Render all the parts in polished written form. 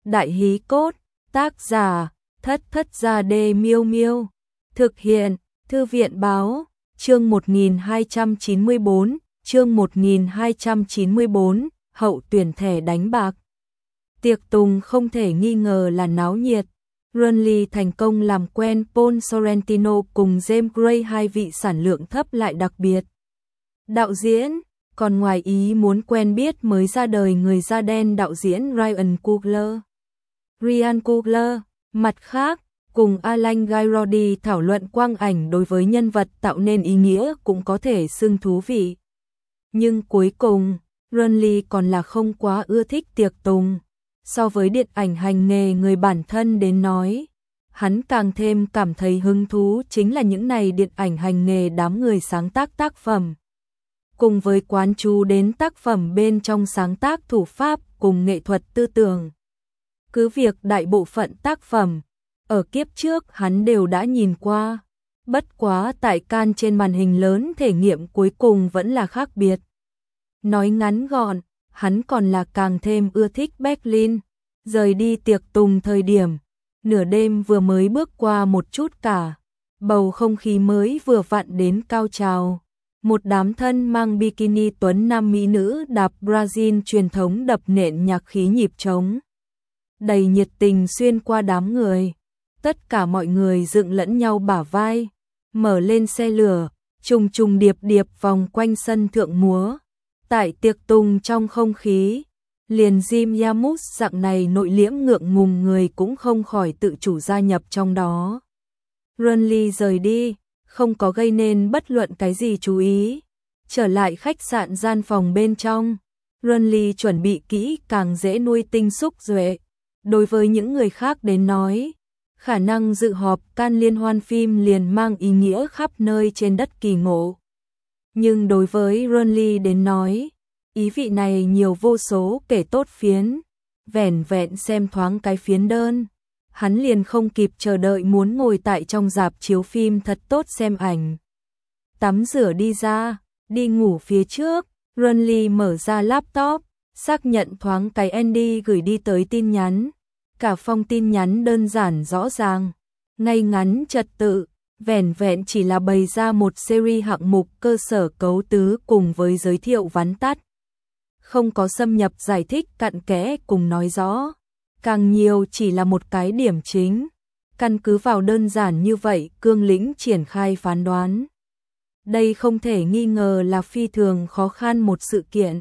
Đại hí cốt, tác giả, Thất Thất Gia Đê Miêu Miêu. Thực hiện, Thư viện báo, chương 1294, chương 1294, hậu tuyển thẻ đánh bạc. Tiệc tùng không thể nghi ngờ là náo nhiệt. Burnley thành công làm quen Paul Sorrentino cùng James Gray, hai vị sản lượng thấp lại đặc biệt đạo diễn, còn ngoài ý muốn quen biết mới ra đời người da đen đạo diễn Ryan Coogler. Mặt khác, cùng Alan Guy thảo luận quang ảnh đối với nhân vật tạo nên ý nghĩa cũng có thể xưng thú vị. Nhưng cuối cùng, Burnley còn là không quá ưa thích tiệc tùng. So với điện ảnh hành nghề người bản thân đến nói, hắn càng thêm cảm thấy hứng thú chính là những này điện ảnh hành nghề đám người sáng tác tác phẩm. Cùng với quán chú đến tác phẩm bên trong sáng tác thủ pháp cùng nghệ thuật tư tưởng. Cứ việc đại bộ phận tác phẩm, ở kiếp trước hắn đều đã nhìn qua, bất quá tại Cannes trên màn hình lớn thể nghiệm cuối cùng vẫn là khác biệt. Nói ngắn gọn, hắn còn là càng thêm ưa thích Berlin. Rời đi tiệc tùng thời điểm, nửa đêm vừa mới bước qua một chút cả, bầu không khí mới vừa vặn đến cao trào. Một đám thân mang bikini tuấn nam mỹ nữ đạp Brazil truyền thống đập nện nhạc khí nhịp trống. Đầy nhiệt tình xuyên qua đám người. Tất cả mọi người dựng lẫn nhau bả vai, mở lên xe lửa, trùng trùng điệp điệp vòng quanh sân thượng múa. Tại tiệc tùng trong không khí, liền Jim Jarmusch dạng này nội liễm ngượng ngùng người cũng không khỏi tự chủ gia nhập trong đó. Burnley rời đi, không có gây nên bất luận cái gì chú ý. Trở lại khách sạn gian phòng bên trong, Burnley chuẩn bị kỹ càng dễ nuôi tinh xúc duệ. Đối với những người khác đến nói, khả năng dự họp Cannes liên hoan phim liền mang ý nghĩa khắp nơi trên đất kỳ ngộ. Nhưng đối với Burnley đến nói, ý vị này nhiều vô số kể tốt phiến, vẻn vẹn xem thoáng cái phiến đơn. Hắn liền không kịp chờ đợi muốn ngồi tại trong rạp chiếu phim thật tốt xem ảnh. Tắm rửa đi ra, đi ngủ phía trước, Burnley mở ra laptop, xác nhận thoáng cái Andy gửi đi tới tin nhắn. Cả phong tin nhắn đơn giản rõ ràng, ngay ngắn trật tự, vẻn vẹn chỉ là bày ra một series hạng mục cơ sở cấu tứ cùng với giới thiệu vắn tắt. Không có xâm nhập giải thích cặn kẽ cùng nói rõ, càng nhiều chỉ là một cái điểm chính, căn cứ vào đơn giản như vậy cương lĩnh triển khai phán đoán. Đây không thể nghi ngờ là phi thường khó khăn một sự kiện.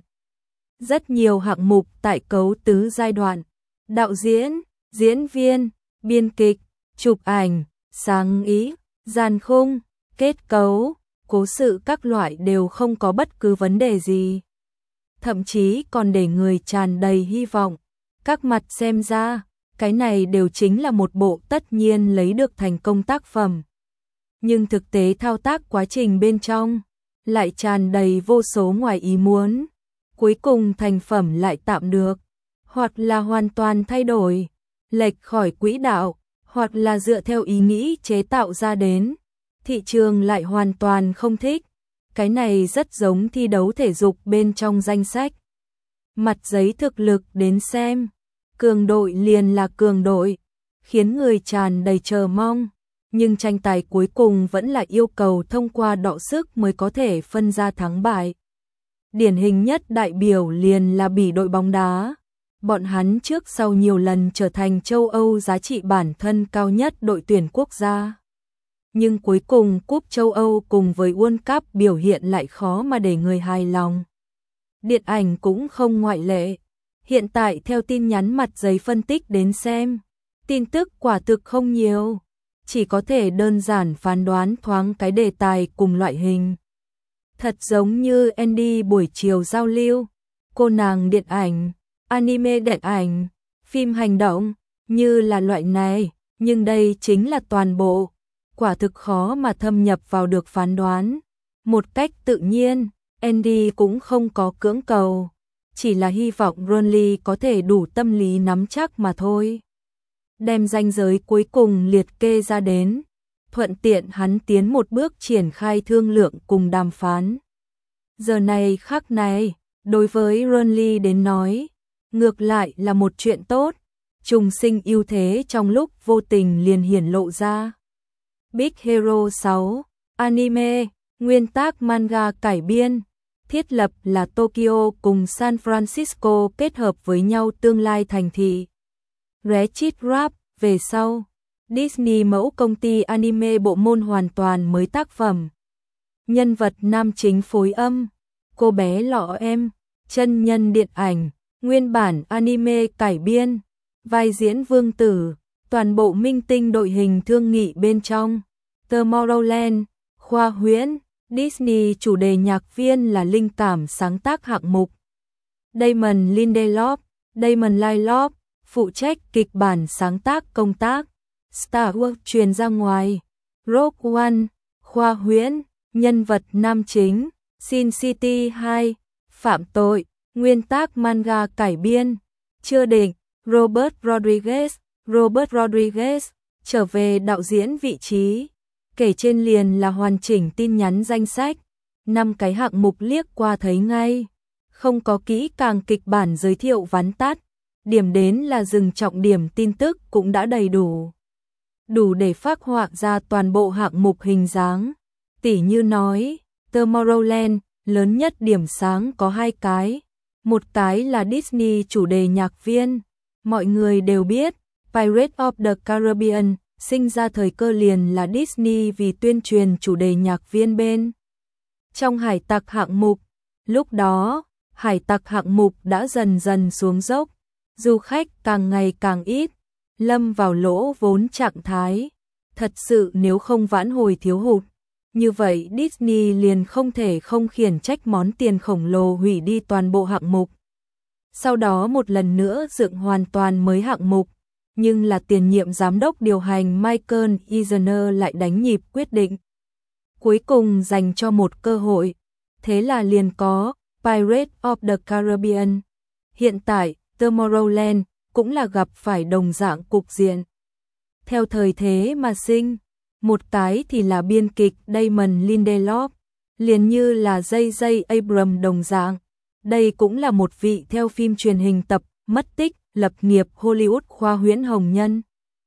Rất nhiều hạng mục tại cấu tứ giai đoạn, đạo diễn, diễn viên, biên kịch, chụp ảnh, sáng ý, dàn khung, kết cấu, cố sự các loại đều không có bất cứ vấn đề gì. Thậm chí còn để người tràn đầy hy vọng. Các mặt xem ra, cái này đều chính là một bộ tất nhiên lấy được thành công tác phẩm. Nhưng thực tế thao tác quá trình bên trong, lại tràn đầy vô số ngoài ý muốn. Cuối cùng thành phẩm lại tạm được, hoặc là hoàn toàn thay đổi, lệch khỏi quỹ đạo, hoặc là dựa theo ý nghĩ chế tạo ra đến. Thị trường lại hoàn toàn không thích. Cái này rất giống thi đấu thể dục bên trong danh sách. Mặt giấy thực lực đến xem, cường đội liền là cường đội, khiến người tràn đầy chờ mong. Nhưng tranh tài cuối cùng vẫn là yêu cầu thông qua đọ sức mới có thể phân ra thắng bại. Điển hình nhất đại biểu liền là Bỉ đội bóng đá. Bọn hắn trước sau nhiều lần trở thành châu Âu giá trị bản thân cao nhất đội tuyển quốc gia. Nhưng cuối cùng Cúp châu Âu cùng với World Cup biểu hiện lại khó mà để người hài lòng. Điện ảnh cũng không ngoại lệ. Hiện tại theo tin nhắn mặt giấy phân tích đến xem, tin tức quả thực không nhiều. Chỉ có thể đơn giản phán đoán thoáng cái đề tài cùng loại hình. Thật giống như Andy buổi chiều giao lưu, cô nàng điện ảnh, anime điện ảnh, phim hành động, như là loại này, nhưng đây chính là toàn bộ. Quả thực khó mà thâm nhập vào được phán đoán. Một cách tự nhiên, Andy cũng không có cưỡng cầu, chỉ là hy vọng Burnley có thể đủ tâm lý nắm chắc mà thôi. Đem ranh giới cuối cùng liệt kê ra đến, thuận tiện hắn tiến một bước triển khai thương lượng cùng đàm phán. Giờ này khắc này, đối với Burnley đến nói, ngược lại là một chuyện tốt, trùng sinh ưu thế trong lúc vô tình liền hiển lộ ra. Big Hero 6 Anime, nguyên tác manga cải biên, thiết lập là Tokyo cùng San Francisco kết hợp với nhau tương lai thành thị. Ratchet Rap, về sau, Disney mẫu công ty anime bộ môn hoàn toàn mới tác phẩm. Nhân vật nam chính phối âm, cô bé lọ em, chân nhân điện ảnh, nguyên bản anime cải biên, vai diễn vương tử, toàn bộ minh tinh đội hình thương nghị bên trong. Tomorrowland, khoa huyễn, Disney chủ đề nhạc viên là linh cảm sáng tác hạng mục. Damon Lindelof, phụ trách kịch bản sáng tác công tác. Star Wars truyền ra ngoài. Rogue One, khoa huyễn, nhân vật nam chính. Sin City 2, phạm tội, nguyên tác manga cải biên. Chưa định, Robert Rodriguez, trở về đạo diễn vị trí. Kể trên liền là hoàn chỉnh tin nhắn danh sách. 5 cái hạng mục liếc qua thấy ngay. Không có kỹ càng kịch bản giới thiệu vắn tắt. Điểm đến là dừng trọng điểm tin tức cũng đã đầy đủ. Đủ để phác họa ra toàn bộ hạng mục hình dáng. Tỉ như nói, Tomorrowland, lớn nhất điểm sáng có 2 cái. Một cái là Disney chủ đề nhạc viên. Mọi người đều biết, Pirates of the Caribbean sinh ra thời cơ liền là Disney vì tuyên truyền chủ đề nhạc viên bên. Trong hải tặc hạng mục, lúc đó, hải tặc hạng mục đã dần dần xuống dốc. Du khách càng ngày càng ít, lâm vào lỗ vốn trạng thái. Thật sự nếu không vãn hồi thiếu hụt, như vậy Disney liền không thể không khiển trách món tiền khổng lồ hủy đi toàn bộ hạng mục. Sau đó một lần nữa dựng hoàn toàn mới hạng mục, nhưng là tiền nhiệm giám đốc điều hành Michael Eisner lại đánh nhịp quyết định. Cuối cùng dành cho một cơ hội, thế là liền có Pirates of the Caribbean. Hiện tại, Tomorrowland cũng là gặp phải đồng dạng cục diện. Theo thời thế mà sinh, một cái thì là biên kịch Damon Lindelof, liền như là J.J. Abrams đồng dạng. Đây cũng là một vị theo phim truyền hình tập mất tích, lập nghiệp Hollywood khoa huyễn hồng nhân.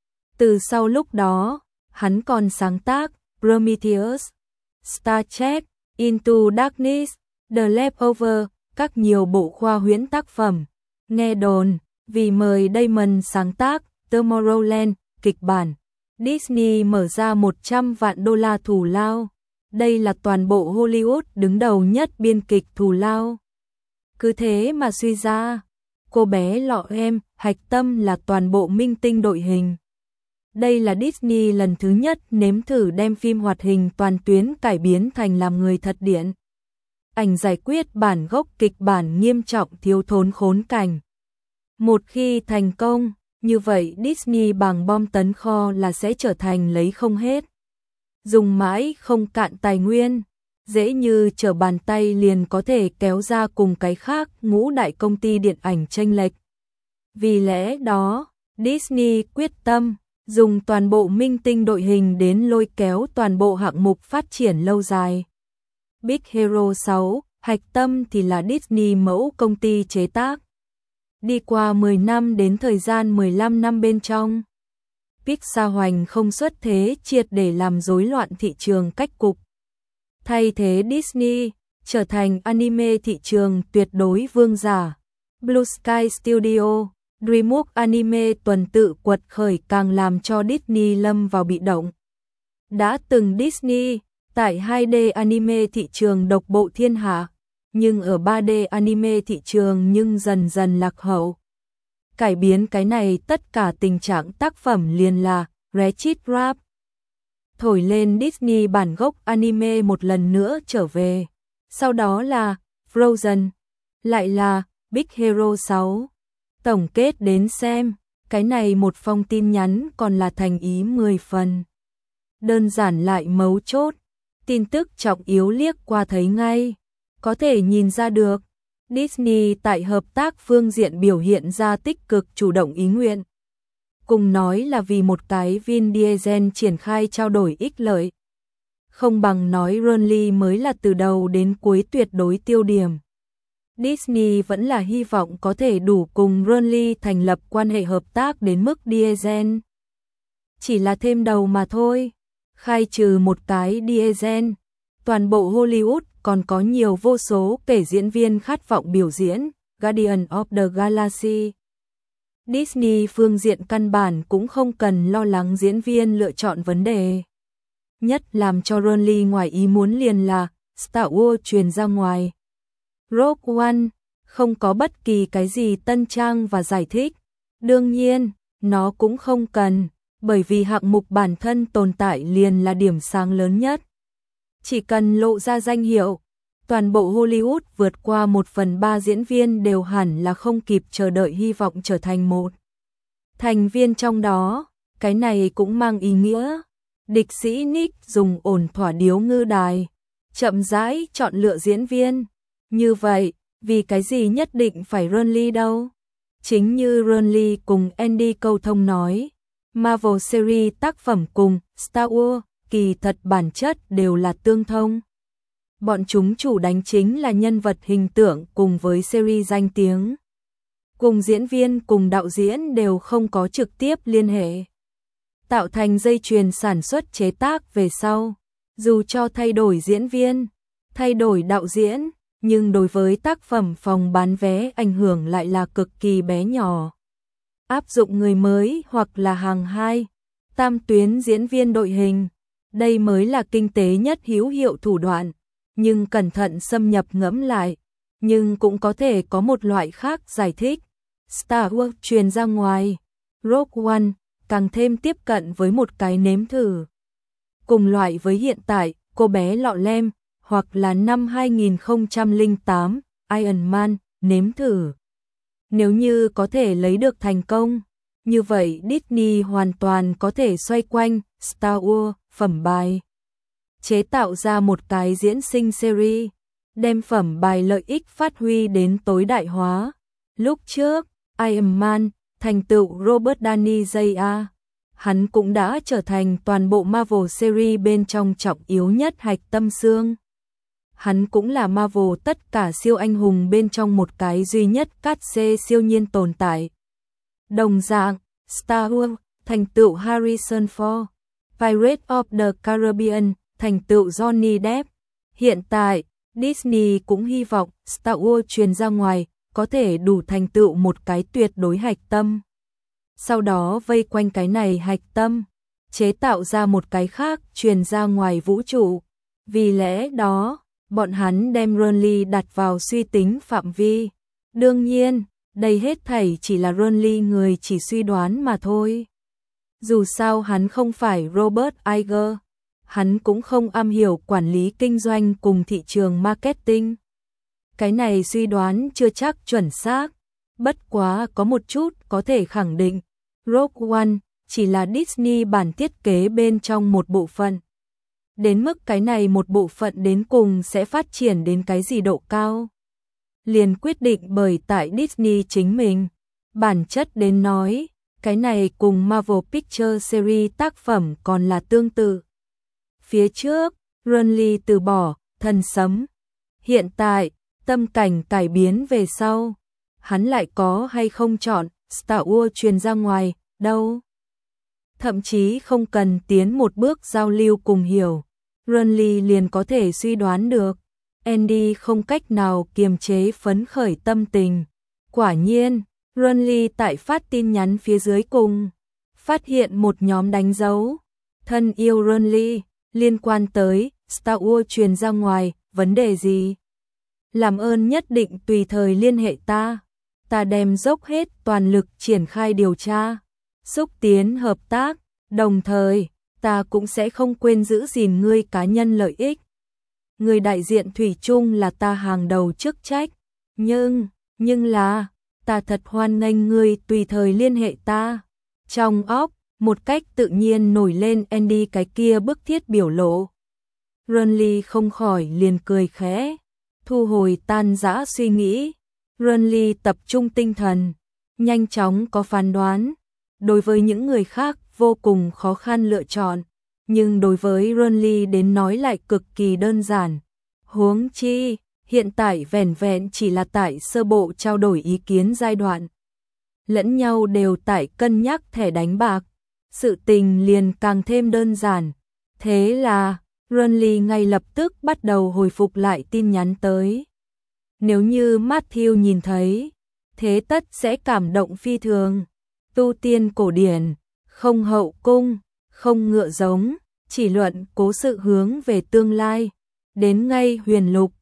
Từ sau lúc đó, hắn còn sáng tác Prometheus, Star Trek, Into Darkness, The Leftovers, các nhiều bộ khoa huyễn tác phẩm. Nghe đồn, vì mời Damon sáng tác Tomorrowland, kịch bản, Disney mở ra 100 vạn đô la thù lao. Đây là toàn bộ Hollywood đứng đầu nhất biên kịch thù lao. Cứ thế mà suy ra, cô bé lọ em, hạch tâm là toàn bộ minh tinh đội hình. Đây là Disney lần thứ nhất nếm thử đem phim hoạt hình toàn tuyến cải biến thành làm người thật điện. Ảnh giải quyết bản gốc kịch bản nghiêm trọng thiếu thốn khốn cảnh. Một khi thành công, như vậy Disney bằng bom tấn kho là sẽ trở thành lấy không hết. Dùng mãi không cạn tài nguyên, dễ như trở bàn tay liền có thể kéo ra cùng cái khác ngũ đại công ty điện ảnh chênh lệch. Vì lẽ đó, Disney quyết tâm dùng toàn bộ minh tinh đội hình đến lôi kéo toàn bộ hạng mục phát triển lâu dài. Big Hero 6, hạch tâm thì là Disney mẫu công ty chế tác. Đi qua 10 năm đến thời gian 15 năm bên trong, Pixar hoành không xuất thế triệt để làm rối loạn thị trường cách cục. Thay thế Disney, trở thành anime thị trường tuyệt đối vương giả. Blue Sky Studio, DreamWorks Anime tuần tự quật khởi càng làm cho Disney lâm vào bị động. Đã từng Disney, tại 2D anime thị trường độc bộ thiên hạ, nhưng ở 3D anime thị trường nhưng dần dần lạc hậu. Cải biến cái này tất cả tình trạng tác phẩm liền là Ratchet Rap. Thổi lên Disney bản gốc anime một lần nữa trở về. Sau đó là Frozen, lại là Big Hero 6. Tổng kết đến xem, cái này một phong tin nhắn còn là thành ý 10 phần. Đơn giản lại mấu chốt, tin tức trọng yếu liếc qua thấy ngay. Có thể nhìn ra được, Disney tại hợp tác phương diện biểu hiện ra tích cực chủ động ý nguyện. Cùng nói là vì một cái Vin Diesel triển khai trao đổi ích lợi. Không bằng nói Ron Lee mới là từ đầu đến cuối tuyệt đối tiêu điểm. Disney vẫn là hy vọng có thể đủ cùng Ronly thành lập quan hệ hợp tác đến mức Diesel. Chỉ là thêm đầu mà thôi. Khai trừ một cái Diesel, toàn bộ Hollywood còn có nhiều vô số kể diễn viên khát vọng biểu diễn Guardian of the Galaxy. Disney phương diện căn bản cũng không cần lo lắng diễn viên lựa chọn vấn đề. Nhất làm cho Ronly ngoài ý muốn liền là Star Wars truyền ra ngoài. Rogue One không có bất kỳ cái gì tân trang và giải thích. Đương nhiên, nó cũng không cần, bởi vì hạng mục bản thân tồn tại liền là điểm sáng lớn nhất. Chỉ cần lộ ra danh hiệu, toàn bộ Hollywood vượt qua 1/3 diễn viên đều hẳn là không kịp chờ đợi hy vọng trở thành một thành viên trong đó. Cái này cũng mang ý nghĩa địch sĩ Nick dùng ổn thỏa điếu ngư đài, chậm rãi chọn lựa diễn viên. Như vậy, vì cái gì nhất định phải Ronly đâu? Chính như Ronly cùng Andy câu thông nói, Marvel series tác phẩm cùng Star Wars kỳ thật bản chất đều là tương thông. Bọn chúng chủ đánh chính là nhân vật hình tượng cùng với series danh tiếng. Cùng diễn viên cùng đạo diễn đều không có trực tiếp liên hệ. Tạo thành dây chuyền sản xuất chế tác về sau. Dù cho thay đổi diễn viên, thay đổi đạo diễn, nhưng đối với tác phẩm phòng bán vé ảnh hưởng lại là cực kỳ bé nhỏ. Áp dụng người mới hoặc là hàng 2, tam tuyến diễn viên đội hình, đây mới là kinh tế nhất hữu hiệu thủ đoạn. Nhưng cẩn thận xâm nhập ngẫm lại, nhưng cũng có thể có một loại khác giải thích. Star Wars truyền ra ngoài, Rogue One càng thêm tiếp cận với một cái nếm thử. Cùng loại với hiện tại, cô bé lọ lem, hoặc là năm 2008, Iron Man, nếm thử. Nếu như có thể lấy được thành công, như vậy Disney hoàn toàn có thể xoay quanh Star Wars phẩm bài. Chế tạo ra một cái diễn sinh series, đem phẩm bài lợi ích phát huy đến tối đại hóa. Lúc trước, Iron Man, thành tựu Robert Downey Jr., hắn cũng đã trở thành toàn bộ Marvel series bên trong trọng yếu nhất hạch tâm xương. Hắn cũng là Marvel tất cả siêu anh hùng bên trong một cái duy nhất cát xê siêu nhiên tồn tại. Đồng dạng, Star Wars, thành tựu Harrison Ford, Pirates of the Caribbean, thành tựu Johnny Depp. Hiện tại, Disney cũng hy vọng Star Wars truyền ra ngoài có thể đủ thành tựu một cái tuyệt đối hạch tâm. Sau đó vây quanh cái này hạch tâm, chế tạo ra một cái khác truyền ra ngoài vũ trụ. Vì lẽ đó, bọn hắn đem Ronly đặt vào suy tính phạm vi. Đương nhiên, đây hết thảy chỉ là Ronly người chỉ suy đoán mà thôi. Dù sao hắn không phải Robert Iger, hắn cũng không am hiểu quản lý kinh doanh cùng thị trường marketing. Cái này suy đoán chưa chắc chuẩn xác, bất quá có một chút có thể khẳng định, Rogue One chỉ là Disney bản thiết kế bên trong một bộ phận. Đến mức cái này một bộ phận đến cùng sẽ phát triển đến cái gì độ cao, liền quyết định bởi tại Disney chính mình. Bản chất đến nói, cái này cùng Marvel Pictures series tác phẩm còn là tương tự. Phía trước, Ronly từ bỏ Thần Sấm. Hiện tại, tâm cảnh cải biến về sau, hắn lại có hay không chọn Star Wars truyền ra ngoài, đâu. Thậm chí không cần tiến một bước giao lưu cùng hiểu, Ronly liền có thể suy đoán được. Andy không cách nào kiềm chế phấn khởi tâm tình. Quả nhiên, Ronly tại phát tin nhắn phía dưới cùng, phát hiện một nhóm đánh dấu. Thân yêu Ronly, liên quan tới Star Wars truyền ra ngoài, vấn đề gì? Làm ơn nhất định tùy thời liên hệ ta. Ta đem dốc hết toàn lực triển khai điều tra, xúc tiến hợp tác, đồng thời, ta cũng sẽ không quên giữ gìn ngươi cá nhân lợi ích. Người đại diện thủy chung là ta hàng đầu chức trách, nhưng là, ta thật hoan nghênh ngươi tùy thời liên hệ ta. Trong óc, một cách tự nhiên nổi lên Andy cái kia bức thiết biểu lộ. Ronly không khỏi liền cười khẽ, thu hồi tan rã suy nghĩ. Ronly tập trung tinh thần, nhanh chóng có phán đoán. Đối với những người khác vô cùng khó khăn lựa chọn, nhưng đối với Ronly đến nói lại cực kỳ đơn giản. Huống chi, hiện tại vẻn vẹn chỉ là tại sơ bộ trao đổi ý kiến giai đoạn. Lẫn nhau đều tại cân nhắc thẻ đánh bạc, sự tình liền càng thêm đơn giản. Thế là, Runley ngay lập tức bắt đầu hồi phục lại tin nhắn tới. Nếu như Matthew nhìn thấy, thế tất sẽ cảm động phi thường. Tu tiên cổ điển, không hậu cung, không ngựa giống, chỉ luận cố sự hướng về tương lai. Đến ngay huyền lục,